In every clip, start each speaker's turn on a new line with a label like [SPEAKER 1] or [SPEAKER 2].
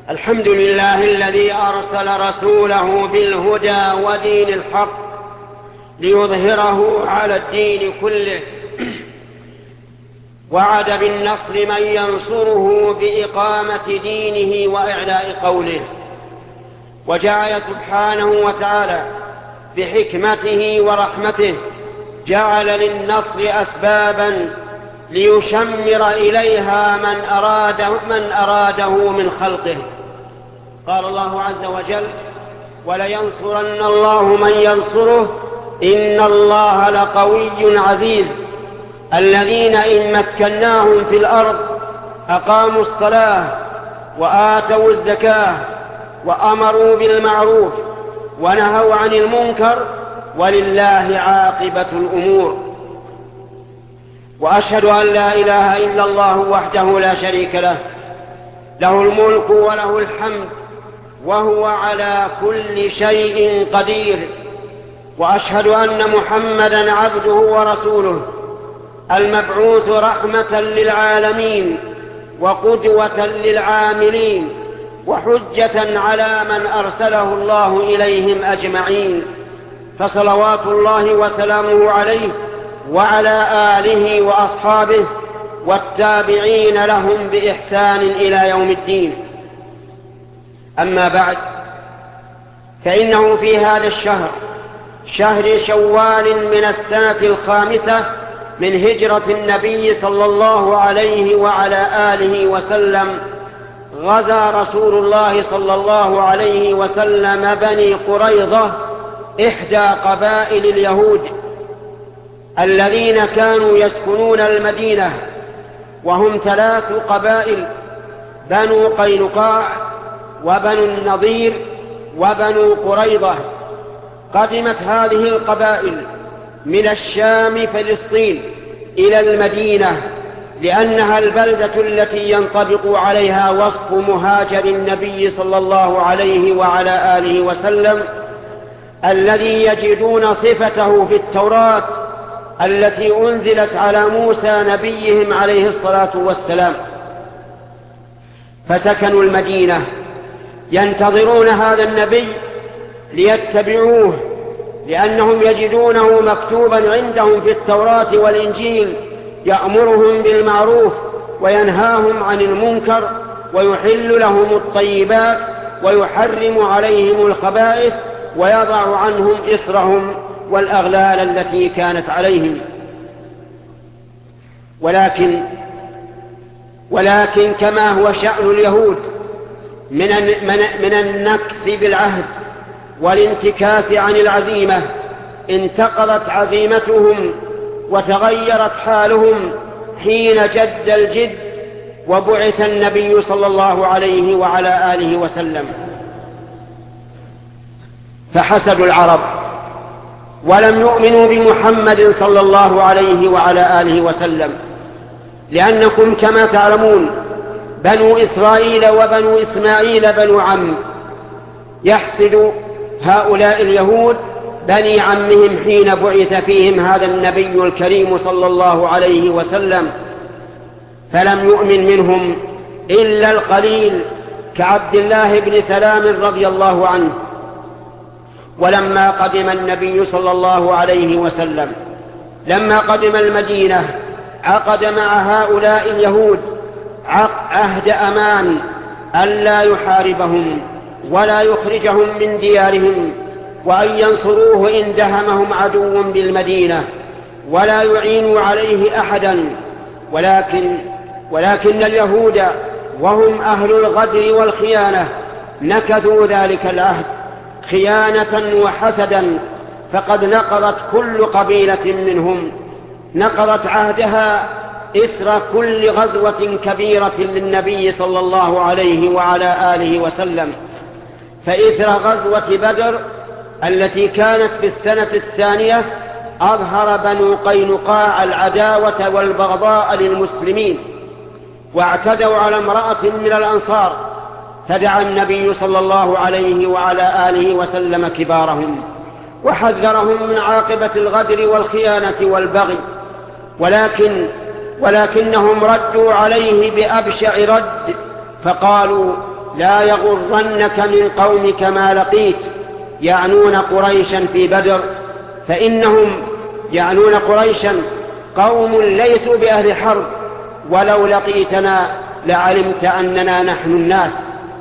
[SPEAKER 1] الحمد لله الذي أرسل رسوله بالهدى ودين الحق ليظهره على الدين كله. وعد بالنصر من ينصره بإقامة دينه وإعلاء قوله. وجعل سبحانه وتعالى بحكمته ورحمته جعل للنصر أسبابا ليشمر إليها من أراده من خلقه. قال الله عز وجل: ولينصرن الله من ينصره إن الله لقوي عزيز. الذين إن مكناهم في الأرض أقاموا الصلاة وآتوا الزكاة وأمروا بالمعروف ونهوا عن المنكر ولله عاقبة الأمور. وأشهد أن لا إله إلا الله وحده لا شريك له، له الملك وله الحمد وهو على كل شيء قدير. وأشهد أن محمدًا عبده ورسوله المبعوث رحمة للعالمين وقدوة للعاملين وحجة على من أرسله الله إليهم أجمعين. فصلوات الله وسلامه عليه وعلى آله وأصحابه والتابعين لهم بإحسان إلى يوم الدين. أما بعد، فإنه في هذا الشهر، شهر شوال من السنة 5 من هجرة النبي صلى الله عليه وعلى آله وسلم، غزا رسول الله صلى الله عليه وسلم بني قريظة، إحدى قبائل اليهود الذين كانوا يسكنون المدينة، وهم 3 قبائل: بنو قينقاع وبنو النضير وبنو قريظة. قدمت هذه القبائل من الشام فلسطين إلى المدينة، لأنها البلدة التي ينطبق عليها وصف مهاجر النبي صلى الله عليه وعلى آله وسلم، الذي يجدون صفته في التوراة التي أنزلت على موسى نبيهم عليه الصلاة والسلام. فسكنوا المدينة ينتظرون هذا النبي ليتبعوه، لأنهم يجدونه مكتوبا عندهم في التوراة والإنجيل، يأمرهم بالمعروف وينهاهم عن المنكر ويحل لهم الطيبات ويحرم عليهم الخبائث ويضع عنهم إصرهم والأغلال التي كانت عليهم. ولكن كما هو شأن اليهود من النكث بالعهد والانتكاس عن العزيمة، انتقضت عزيمتهم وتغيرت حالهم حين جد الجد وبعث النبي صلى الله عليه وعلى آله وسلم. فحسدوا العرب ولم يؤمنوا بمحمد صلى الله عليه وعلى آله وسلم، لأنكم كما تعلمون بنو إسرائيل وبنو إسماعيل بنو عم. يحسد هؤلاء اليهود بني عمهم حين بعث فيهم هذا النبي الكريم صلى الله عليه وسلم، فلم يؤمن منهم إلا القليل كعبد الله بن سلام رضي الله عنه. ولما قدم النبي صلى الله عليه وسلم، لما قدم المدينة، عقد مع هؤلاء اليهود عهد أمان ألا يحاربهم ولا يخرجهم من ديارهم، وأن ينصروه إن دهمهم عدو بالمدينة، ولا يعينوا عليه أحدا. ولكن اليهود وهم أهل الغدر والخيانة نكثوا ذلك العهد خيانة وحسدا، فقد نقضت كل قبيلة منهم نقضت عهدها إثر كل غزوة كبيرة للنبي صلى الله عليه وعلى آله وسلم. فإثر غزوة بدر التي كانت في السنة 2 أظهر بنو قينقاع العداوة والبغضاء للمسلمين، واعتدوا على امرأة من الأنصار، فدعا النبي صلى الله عليه وعلى آله وسلم كبارهم وحذرهم من عاقبة الغدر والخيانة والبغي، ولكنهم ردوا عليه بأبشع رد، فقالوا: لا يغرنك من قومك ما لقيت، يعنون قريشا في بدر، فإنهم يعنون قريشا قوم ليسوا بأهل حرب، ولو لقيتنا لعلمت أننا نحن الناس.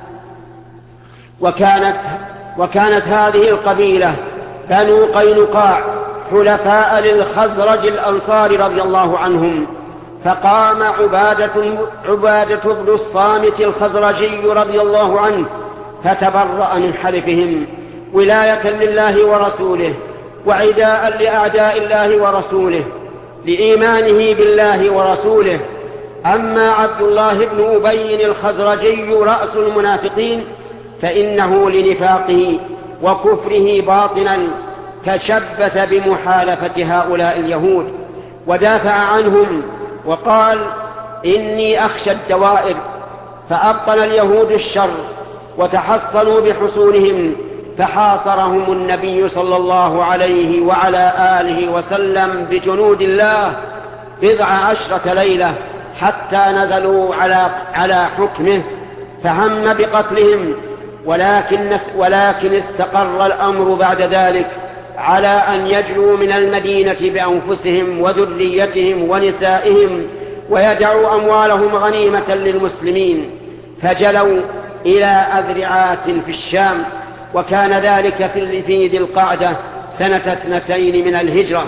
[SPEAKER 1] وكانت هذه القبيلة بنو قينقاع حلفاء للخزرج الأنصار رضي الله عنهم، فقام عبادة بن الصامت الخزرجي رضي الله عنه فتبرأ من حلفهم ولاية لله ورسوله وعداء لأعداء الله ورسوله لإيمانه بالله ورسوله. أما عبد الله بن أبي الخزرجي رأس المنافقين فإنه لنفاقه وكفره باطنا تشبث بمحالفة هؤلاء اليهود ودافع عنهم وقال: إني أخشى الدوائر. فأبطل اليهود الشر وتحصنوا بحصونهم، فحاصرهم النبي صلى الله عليه وعلى آله وسلم بجنود الله 10 ليلة حتى نزلوا على حكمه، فهم بقتلهم، ولكن استقر الأمر بعد ذلك على أن يجلوا من المدينة بأنفسهم وذريتهم ونسائهم ويدعوا أموالهم غنيمة للمسلمين، فجلوا إلى أذرعات في الشام، وكان ذلك في ذي القعدة سنة 2 من الهجرة.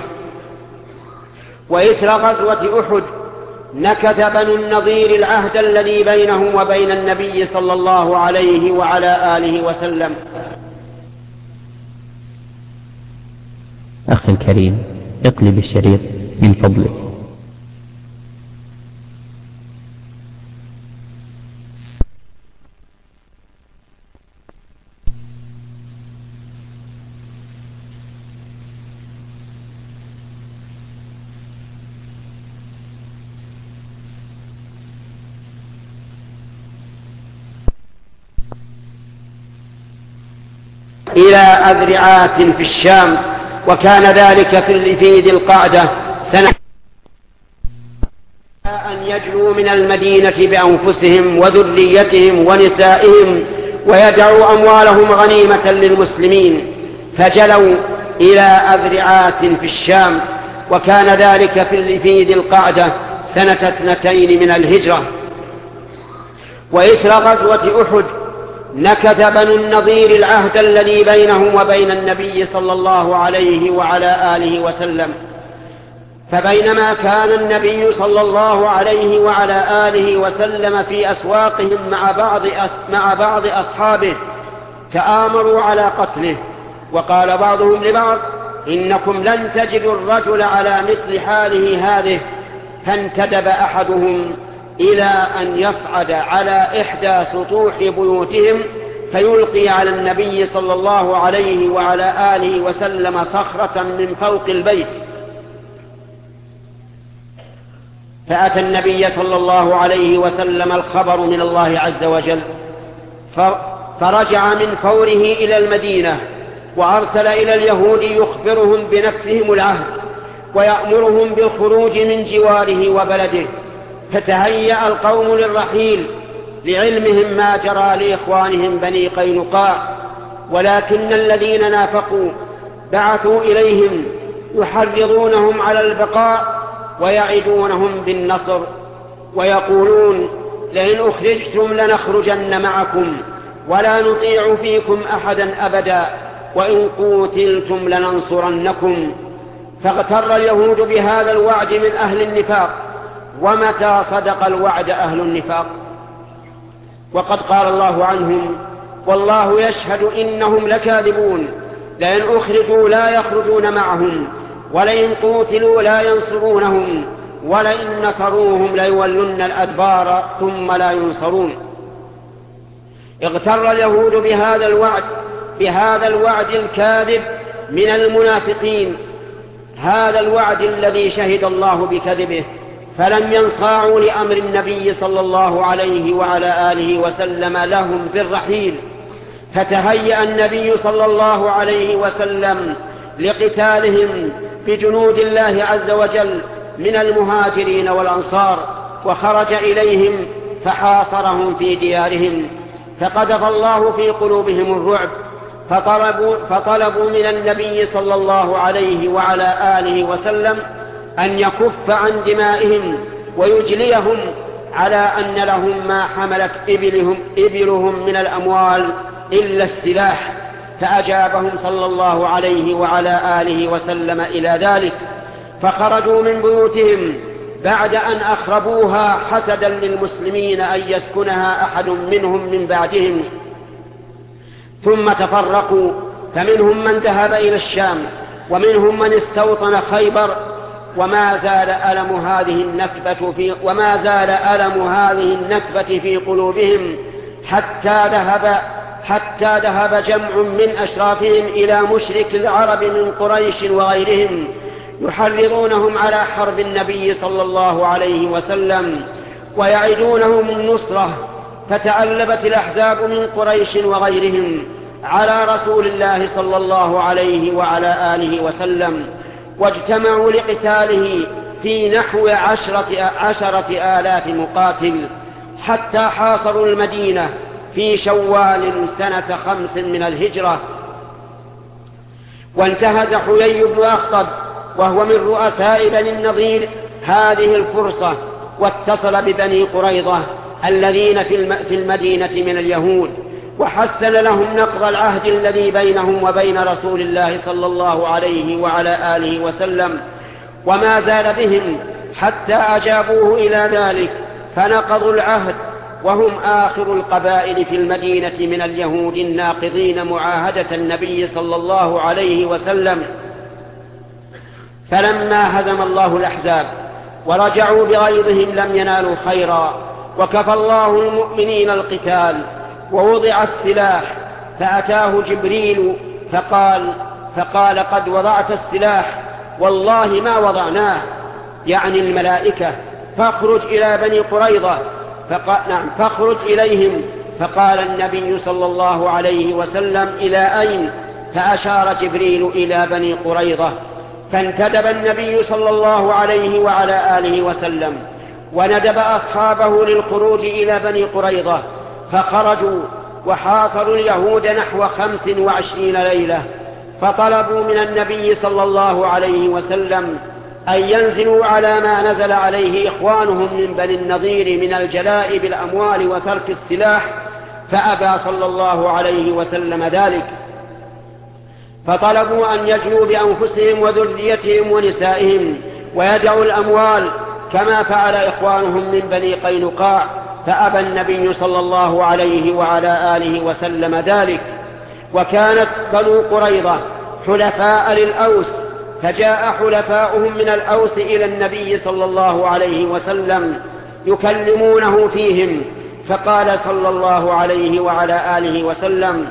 [SPEAKER 1] وإثر غزوة أحد نكث بنو النضير العهد الذي بينهم وبين النبي صلى الله عليه وعلى آله وسلم.
[SPEAKER 2] أخي الكريم، اقلب الشريط من فضلك.
[SPEAKER 1] إلى أذرعات في الشام، وكان ذلك في ذي القعدة سنة أن يجلوا من المدينة بأنفسهم وذريتهم ونسائهم ويدعوا أموالهم غنيمة للمسلمين، فجلوا إلى أذرعات في الشام، وكان ذلك في ذي القعدة سنة 2 من الهجرة. وإثر غزوة أحد نكث بنو النضير العهد الذي بينهم وبين النبي صلى الله عليه وعلى آله وسلم، فبينما كان النبي صلى الله عليه وعلى آله وسلم في أسواقهم مع بعض أصحابه تآمروا على قتله، وقال بعضهم لبعض: إنكم لن تجدوا الرجل على مثل حاله هذه، فانتدب أحدهم إلى أن يصعد على إحدى سطوح بيوتهم فيلقي على النبي صلى الله عليه وعلى آله وسلم صخرة من فوق البيت، فأتى النبي صلى الله عليه وسلم الخبر من الله عز وجل، فرجع من فوره إلى المدينة وأرسل إلى اليهود يخبرهم بنفسهم العهد ويأمرهم بالخروج من جواره وبلده، فتهيأ القوم للرحيل لعلمهم ما جرى لإخوانهم بني قينقاع، ولكن الذين نافقوا بعثوا إليهم يحرضونهم على البقاء ويعدونهم بالنصر، ويقولون: لئن أخرجتم لنخرجن معكم ولا نطيع فيكم أحدا أبدا، وإن قوتلتم لننصرنكم. فاغتر اليهود بهذا الوعد من أهل النفاق، ومتى صدق الوعد أهل النفاق؟ وقد قال الله عنهم: والله يشهد إنهم لكاذبون، لئن أخرجوا لا يخرجون معهم، ولئن قوتلوا لا ينصرونهم، ولئن نصروهم ليولن الأدبار ثم لا ينصرون. اغتر اليهود بهذا الوعد الكاذب من المنافقين، هذا الوعد الذي شهد الله بكذبه، فلم ينصاعوا لأمر النبي صلى الله عليه وعلى آله وسلم لهم بالرحيل، فتهيأ النبي صلى الله عليه وسلم لقتالهم بجنود الله عز وجل من المهاجرين والأنصار، وخرج إليهم فحاصرهم في ديارهم، فقذف الله في قلوبهم الرعب، فطلبوا من النبي صلى الله عليه وعلى آله وسلم أن يكف عن دمائهم ويجليهم، على أن لهم ما حملت إبلهم من الأموال إلا السلاح. فأجابهم صلى الله عليه وعلى آله وسلم إلى ذلك، فخرجوا من بيوتهم بعد أن أخربوها حسدا للمسلمين أن يسكنها أحد منهم من بعدهم، ثم تفرقوا، فمنهم من ذهب إلى الشام، ومنهم من استوطن خيبر. وما زال ألم هذه النكبة في قلوبهم حتى ذهب جمع من أشرافهم إلى مشرك العرب من قريش وغيرهم يحرضونهم على حرب النبي صلى الله عليه وسلم ويعدونهم النصرة. فتعلبت الأحزاب من قريش وغيرهم على رسول الله صلى الله عليه وعلى آله وسلم، واجتمعوا لقتاله في نحو 10,000 مقاتل، حتى حاصروا المدينة في شوال سنة 5 من الهجرة. وانتهز حيي بن أخطب وهو من رؤساء بني النضير هذه الفرصة، واتصل ببني قريظة الذين في المدينة من اليهود، وحسن لهم نقض العهد الذي بينهم وبين رسول الله صلى الله عليه وعلى آله وسلم، وما زال بهم حتى أجابوه إلى ذلك، فنقضوا العهد، وهم آخر القبائل في المدينة من اليهود الناقضين معاهدة النبي صلى الله عليه وسلم. فلما هزم الله الأحزاب ورجعوا بغيظهم لم ينالوا خيرا، وكفى الله المؤمنين القتال، ووضع السلاح، فأتاه جبريل فقال قد وضعت السلاح، والله ما وضعناه، يعني الملائكة، فاخرج إلى بني قريظة. فاخرج إليهم. فقال النبي صلى الله عليه وسلم إلى أين؟ فأشار جبريل إلى بني قريظة، فانتدب النبي صلى الله عليه وعلى آله وسلم وندب أصحابه للخروج إلى بني قريظة، فخرجوا وحاصروا اليهود نحو 25 ليلة. فطلبوا من النبي صلى الله عليه وسلم أن ينزلوا على ما نزل عليه إخوانهم من بني النضير من الجلاء بالأموال وترك السلاح، فأبى صلى الله عليه وسلم ذلك. فطلبوا أن يجلوا بأنفسهم وذريتهم ونسائهم ويدعوا الأموال كما فعل إخوانهم من بني قينقاع، فأبى النبي صلى الله عليه وعلى آله وسلم ذلك. وكانت بنو قريظة حلفاء للأوس، فجاء حلفاؤهم من الأوس إلى النبي صلى الله عليه وسلم يكلمونه فيهم، فقال صلى الله عليه وعلى آله وسلم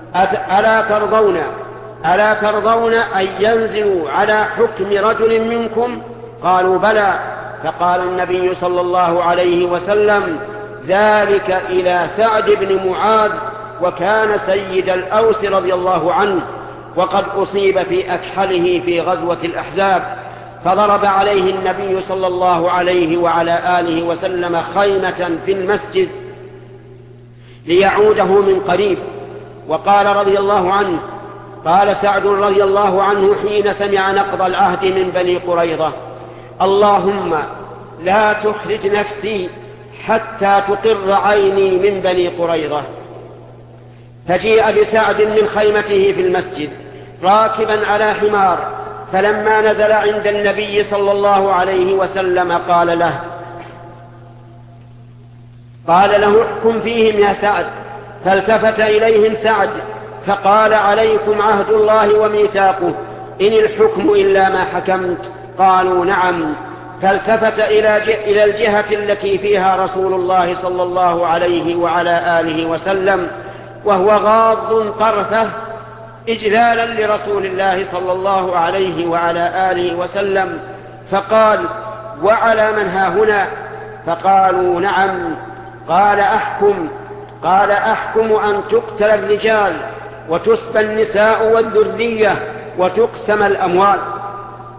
[SPEAKER 1] ألا ترضون أن ينزلوا على حكم رجل منكم؟ قالوا بلى. فقال النبي صلى الله عليه وسلم ذلك إلى سعد بن معاذ، وكان سيد الأوس رضي الله عنه، وقد أصيب في أكحله في غزوة الأحزاب، فضرب عليه النبي صلى الله عليه وعلى آله وسلم خيمة في المسجد ليعوده من قريب. وقال رضي الله عنه، قال سعد رضي الله عنه حين سمع نقض العهد من بني قريظة: اللهم لا تخرج نفسي حتى تقر عيني من بني قريظة. فجيء بسعد من خيمته في المسجد راكبا على حمار، فلما نزل عند النبي صلى الله عليه وسلم قال له احكم فيهم يا سعد. فالتفت إليهم سعد فقال عليكم عهد الله وميثاقه، إن الحكم إلا ما حكمت؟ قالوا نعم. فالتفت إلى الجهة التي فيها رسول الله صلى الله عليه وعلى آله وسلم وهو غاض طرفه إجلالا لرسول الله صلى الله عليه وعلى آله وسلم، فقال: وعلى من ها هنا؟ فقالوا نعم. قال أحكم أن تقتل الرجال وتسبى النساء والذرية وتقسم الأموال.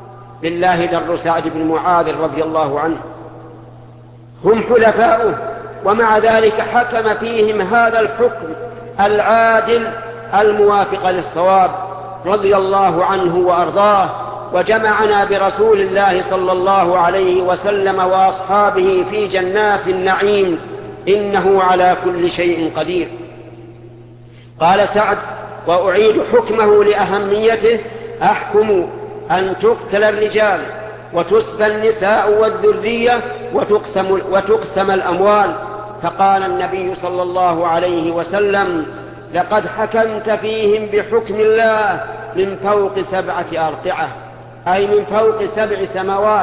[SPEAKER 1] لله در سعد بن معاذ رضي الله عنه، هم حلفاؤه ومع ذلك حكم فيهم هذا الحكم العادل الموافق للصواب رضي الله عنه وأرضاه، وجمعنا برسول الله صلى الله عليه وسلم وأصحابه في جنات النعيم، إنه على كل شيء قدير. قال سعد: وأعيد حكمه لأهميته: أحكم أن تقتل الرجال وتسبى النساء والذرية وتقسم الأموال. فقال النبي صلى الله عليه وسلم: لقد حكمت فيهم بحكم الله من فوق 7 أرقعة، أي من فوق 7 سماوات،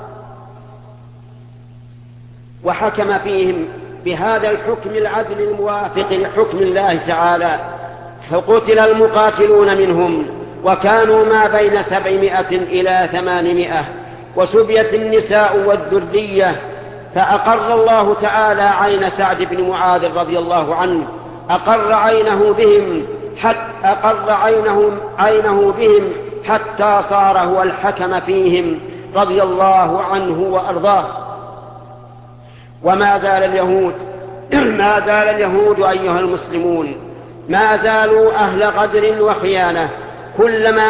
[SPEAKER 1] وحكم فيهم بهذا الحكم العدل الموافق لحكم الله تعالى. فقتل المقاتلون منهم وكانوا ما بين 700 إلى 800، وسبيت النساء والذرية. فأقر الله تعالى عين سعد بن معاذ رضي الله عنه، أقر عينه بهم حتى صار هو الحكم فيهم رضي الله عنه وأرضاه. وما زال اليهود أيها المسلمون ما زالوا أهل غدر وخيانة، كلما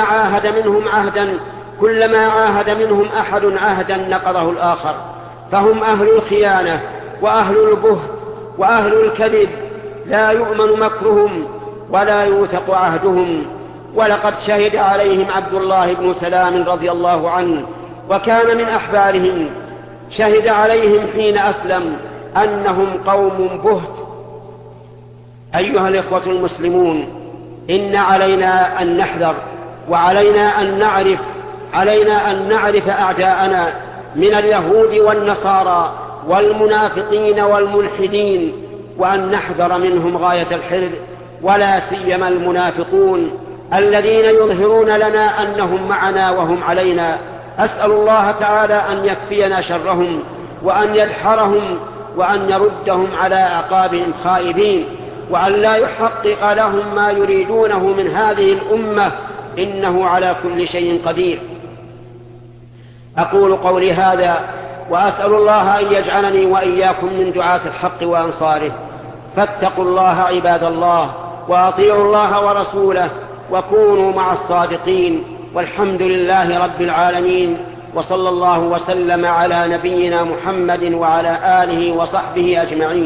[SPEAKER 1] عاهد منهم أحد عهدا نقضه الآخر، فهم أهل الخيانة وأهل البهت وأهل الكذب، لا يؤمن مكرهم ولا يوثق عهدهم. ولقد شهد عليهم عبد الله بن سلام رضي الله عنه، وكان من أحبارهم، شهد عليهم حين أسلم أنهم قوم بهت. أيها الإخوة المسلمون، إن علينا أن نحذر، وعلينا أن نعرف أعداءنا من اليهود والنصارى والمنافقين والملحدين، وأن نحذر منهم غاية الحذر، ولا سيما المنافقون الذين يظهرون لنا أنهم معنا وهم علينا. أسأل الله تعالى أن يكفينا شرهم، وأن يدحرهم، وأن يردهم على أعقابهم خائبين، وأن لا يحقق لهم ما يريدونه من هذه الأمة، إنه على كل شيء قدير. أقول قولي هذا، وأسأل الله أن يجعلني وإياكم من دعاة الحق وأنصاره. فاتقوا الله عباد الله، وأطيعوا الله ورسوله، وكونوا مع الصادقين. والحمد لله رب العالمين، وصلى الله وسلم على نبينا محمد وعلى آله وصحبه أجمعين.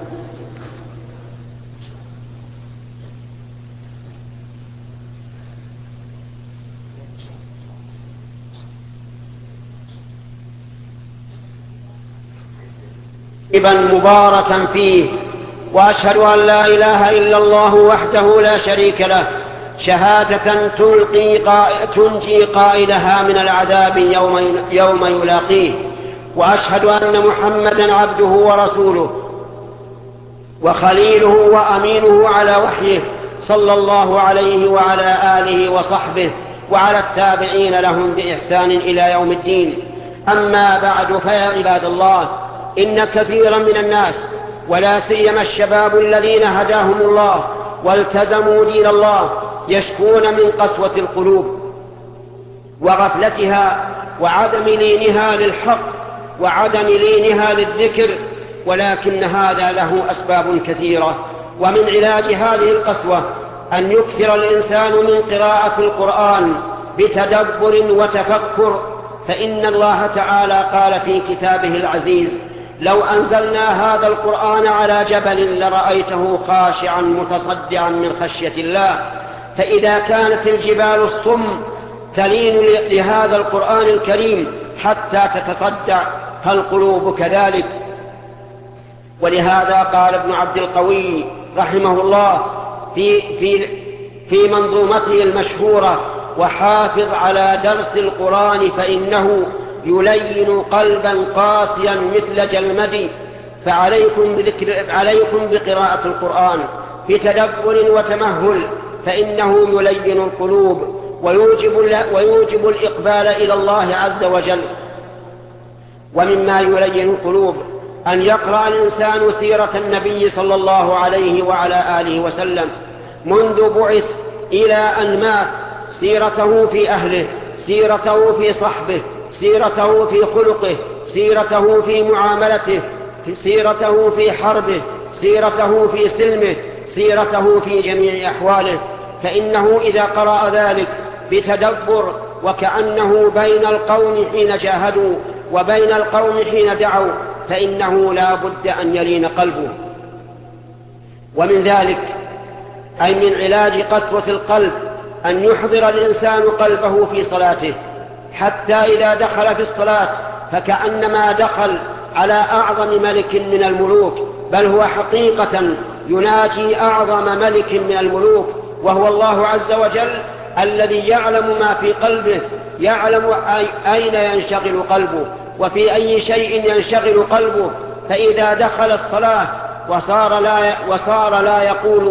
[SPEAKER 1] مباركا فيه، وأشهد أن لا إله إلا الله وحده لا شريك له، شهادة تنجي قائلها من العذاب يوم يلاقيه. وأشهد أن محمدا عبده ورسوله وخليله وأمينه على وحيه، صلى الله عليه وعلى آله وصحبه وعلى التابعين لهم بإحسان إلى يوم الدين. أما بعد، فيا عباد الله، إن كثيرا من الناس، ولا سيما الشباب الذين هداهم الله والتزموا دين الله، يشكون من قسوة القلوب وغفلتها وعدم لينها للحق وعدم لينها للذكر، ولكن هذا له أسباب كثيرة. ومن علاج هذه القسوة أن يكثر الإنسان من قراءة القرآن بتدبر وتفكر، فإن الله تعالى قال في كتابه العزيز: لو أنزلنا هذا القرآن على جبل لرأيته خاشعا متصدعا من خشية الله. فإذا كانت الجبال الصم تلين لهذا القرآن الكريم حتى تتصدع، فالقلوب كذلك. ولهذا قال ابن عبد القوي رحمه الله في منظومته المشهورة: وحافظ على درس القرآن فإنه يلين قلبا قاسيا مثل جلمد. فعليكم بقراءة القرآن بتدبر وتمهل، فإنه يلين القلوب ويوجب الإقبال إلى الله عز وجل. ومما يلين القلوب أن يقرأ الإنسان سيرة النبي صلى الله عليه وعلى آله وسلم منذ بعث إلى أن مات، سيرته في أهله، سيرته في صحبه، سيرته في خلقه، سيرته في معاملته، سيرته في حربه، سيرته في سلمه، سيرته في جميع أحواله، فإنه إذا قرأ ذلك بتدبر وكأنه بين القوم حين جاهدوا وبين القوم حين دعوا، فإنه لا بد أن يلين قلبه. ومن ذلك أي من علاج قسوة القلب أن يحضر الإنسان قلبه في صلاته، حتى إذا دخل في الصلاة فكأنما دخل على أعظم ملك من الملوك، بل هو حقيقة يناجي أعظم ملك من الملوك، وهو الله عز وجل الذي يعلم ما في قلبه، يعلم أين ينشغل قلبه وفي أي شيء ينشغل قلبه. فإذا دخل الصلاة وصار لا يقول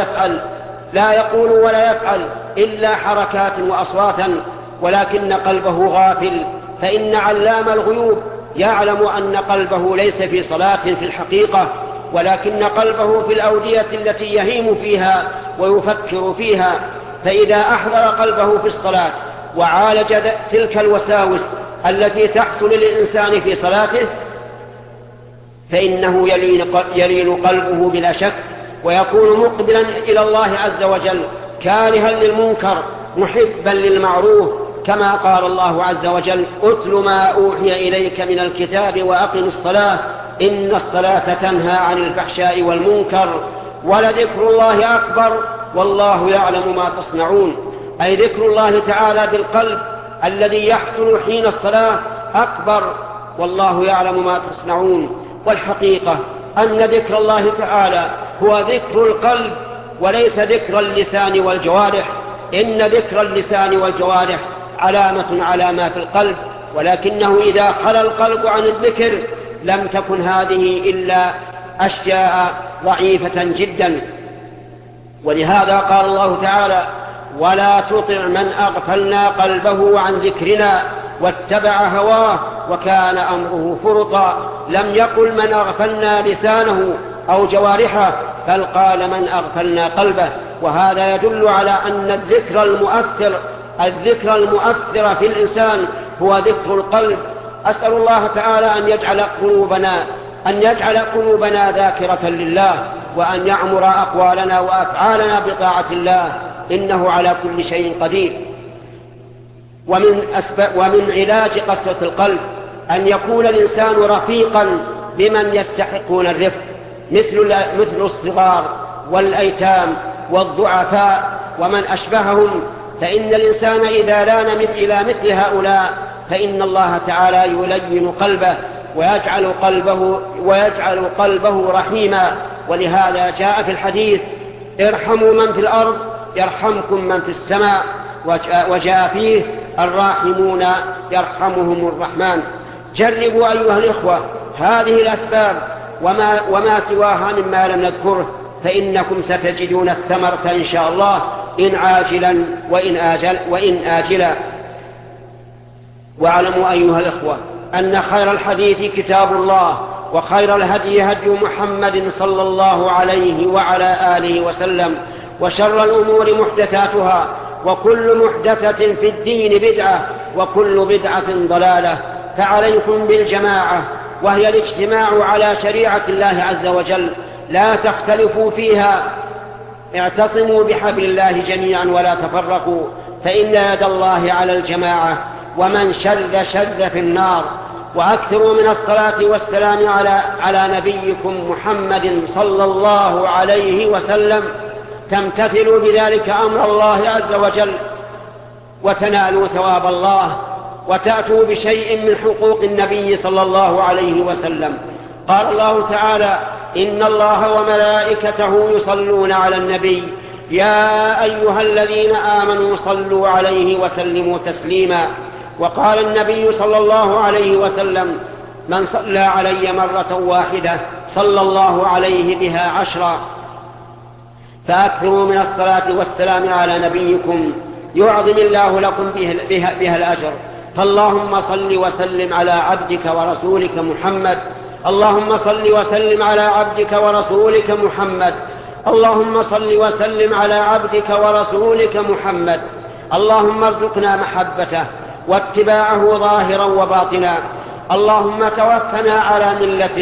[SPEAKER 1] ولا يفعل إلا حركات وأصواتا، ولكن قلبه غافل، فإن علام الغيوب يعلم أن قلبه ليس في صلاة في الحقيقة، ولكن قلبه في الأودية التي يهيم فيها ويفكر فيها. فإذا أحضر قلبه في الصلاة وعالج تلك الوساوس التي تحصل للإنسان في صلاته، فإنه يلين قلبه بلا شك، ويكون مقبلا إلى الله عز وجل، كارها للمنكر محبا للمعروف، كما قال الله عز وجل: أتل ما أوحي إليك من الكتاب وأقم الصلاة إن الصلاة تنهى عن الفحشاء والمنكر ولذكر الله أكبر والله يعلم ما تصنعون. أي ذكر الله تعالى بالقلب الذي يحصل حين الصلاة أكبر، والله يعلم ما تصنعون. والحقيقة أن ذكر الله تعالى هو ذكر القلب وليس ذكر اللسان والجوارح، إن ذكر اللسان والجوارح علامة على ما في القلب، ولكنه إذا خلا القلب عن الذكر لم تكن هذه إلا أشياء ضعيفة جدا. ولهذا قال الله تعالى: ولا تطع من أغفلنا قلبه عن ذكرنا واتبع هواه وكان أمره فرطا. لم يقل من أغفلنا لسانه أو جوارحه، بل قال من أغفلنا قلبه. وهذا يدل على أن الذكر المؤثر في الإنسان هو ذكر القلب. أسأل الله تعالى أن يجعل قلوبنا ذاكرة لله، وأن يعمر أقوالنا وأفعالنا بطاعة الله، إنه على كل شيء قدير. ومن علاج قسوة القلب أن يكون الإنسان رفيقا بمن يستحقون الرفق، مثل الصغار والأيتام والضعفاء ومن أشبههم. فإن الإنسان إذا لان إلى مثل هؤلاء فإن الله تعالى يلين قلبه ويجعل قلبه رحيما. ولهذا جاء في الحديث: ارحموا من في الأرض يرحمكم من في السماء، وجاء فيه: الراحمون يرحمهم الرحمن. جربوا أيها الإخوة هذه الأسباب وما سواها مما لم نذكره، فإنكم ستجدون الثمرة إن شاء الله، إن عاجلا وإن آجلا. واعلموا أيها الإخوة أن خير الحديث كتاب الله، وخير الهدي هدي محمد صلى الله عليه وعلى آله وسلم، وشر الأمور محدثاتها، وكل محدثة في الدين بدعة، وكل بدعة ضلالة. فعليكم بالجماعة، وهي الاجتماع على شريعة الله عز وجل، لا تختلفوا فيها. اعتصموا بحبل الله جميعا ولا تفرقوا، فإن يد الله على الجماعة، ومن شذ شذ في النار. وأكثروا من الصلاة والسلام على نبيكم محمد صلى الله عليه وسلم، تمتثلوا بذلك أمر الله عز وجل وتنالوا ثواب الله، وتأتوا بشيء من حقوق النبي صلى الله عليه وسلم. قال الله تعالى: إن الله وملائكته يصلون على النبي يا أيها الذين آمنوا صلوا عليه وسلموا تسليما. وقال النبي صلى الله عليه وسلم: من صلى علي مرة واحدة صلى الله عليه بها 10. فأكثروا من الصلاة والسلام على نبيكم يعظم الله لكم بها الأجر. فاللهم صل وسلم على عبدك ورسولك محمد. اللهم صل وسلم على عبدك ورسولك محمد. اللهم صل وسلم على عبدك ورسولك محمد. اللهم ارزقنا محبته واتباعه ظاهرا وباطنا. اللهم توفنا على ملته.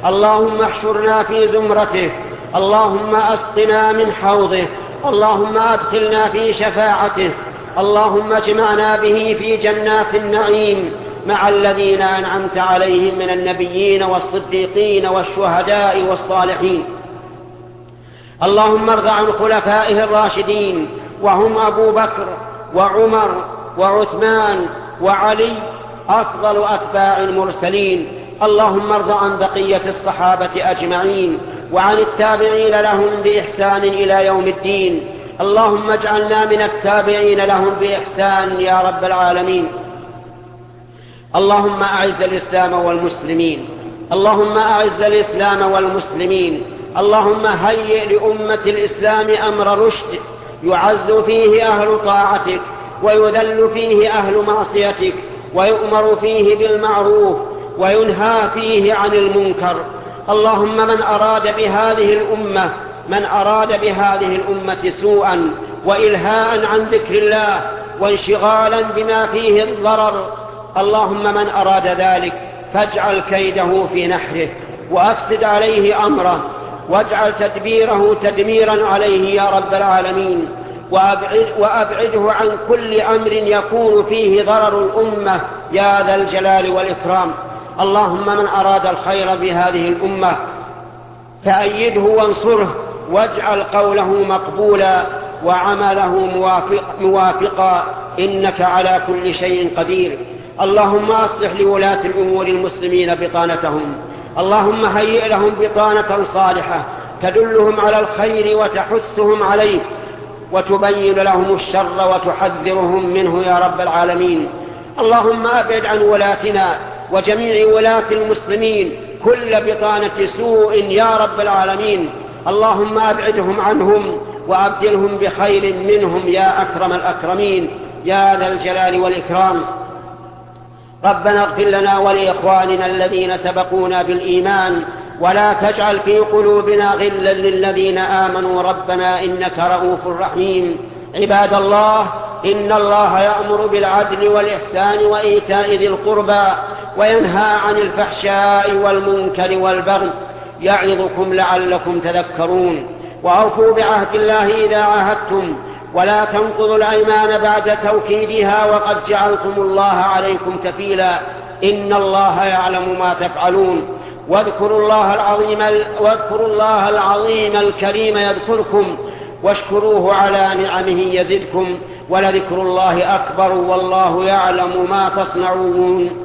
[SPEAKER 1] اللهم احشرنا في زمرته، اللهم أسقنا من حوضه، اللهم أدخلنا في شفاعته، اللهم اجمعنا به في جنات النعيم مع الذين أنعمت عليهم من النبيين والصديقين والشهداء والصالحين. اللهم ارض عن خلفائه الراشدين، وهم أبو بكر وعمر وعثمان وعلي أفضل أتباع المرسلين. اللهم ارض عن بقية الصحابة أجمعين، وعن التابعين لهم بإحسان إلى يوم الدين. اللهم اجعلنا من التابعين لهم بإحسان يا رب العالمين. اللهم أعز الإسلام والمسلمين، اللهم أعز الإسلام والمسلمين. اللهم هيئ لأمة الإسلام أمر رشد يعز فيه أهل طاعتك، ويذل فيه أهل معصيتك، ويؤمر فيه بالمعروف، وينهى فيه عن المنكر. اللهم من أراد بهذه الأمة سوءا وإلهاء عن ذكر الله وانشغالا بما فيه الضرر، اللهم من أراد ذلك فاجعل كيده في نحره، وأفسد عليه أمره، واجعل تدبيره تدميرا عليه يا رب العالمين، وأبعده عن كل أمر يكون فيه ضرر الأمة يا ذا الجلال والإكرام. اللهم من أراد الخير بهذه الأمة فأيده وانصره، واجعل قوله مقبولا وعمله موافقا، إنك على كل شيء قدير. اللهم أصلح لولاة الأمور المسلمين بطانتهم، اللهم هيئ لهم بطانة صالحة تدلهم على الخير وتحثهم عليه، وتبين لهم الشر وتحذرهم منه يا رب العالمين. اللهم أبعد عن ولاتنا وجميع ولاة المسلمين كل بطانة سوء يا رب العالمين. اللهم أبعدهم عنهم وأبدلهم بخير منهم يا أكرم الأكرمين يا ذا الجلال والإكرام. ربنا اغفر لنا ولإخواننا الذين سبقونا بالإيمان، ولا تجعل في قلوبنا غلا للذين آمنوا ربنا إنك رؤوف رحيم. عباد الله، إن الله يأمر بالعدل والإحسان وإيتاء ذي القربى، وينهى عن الفحشاء والمنكر والبغي، يعظكم لعلكم تذكرون. وأوفوا بعهد الله إذا عاهدتم، ولا تنقضوا الأيمان بعد توكيدها وقد جعلتم الله عليكم كفيلا، إن الله يعلم ما تفعلون. واذكروا الله العظيم الكريم يذكركم، واشكروه على نعمه يزدكم، ولذكر الله أكبر والله يعلم ما تصنعون.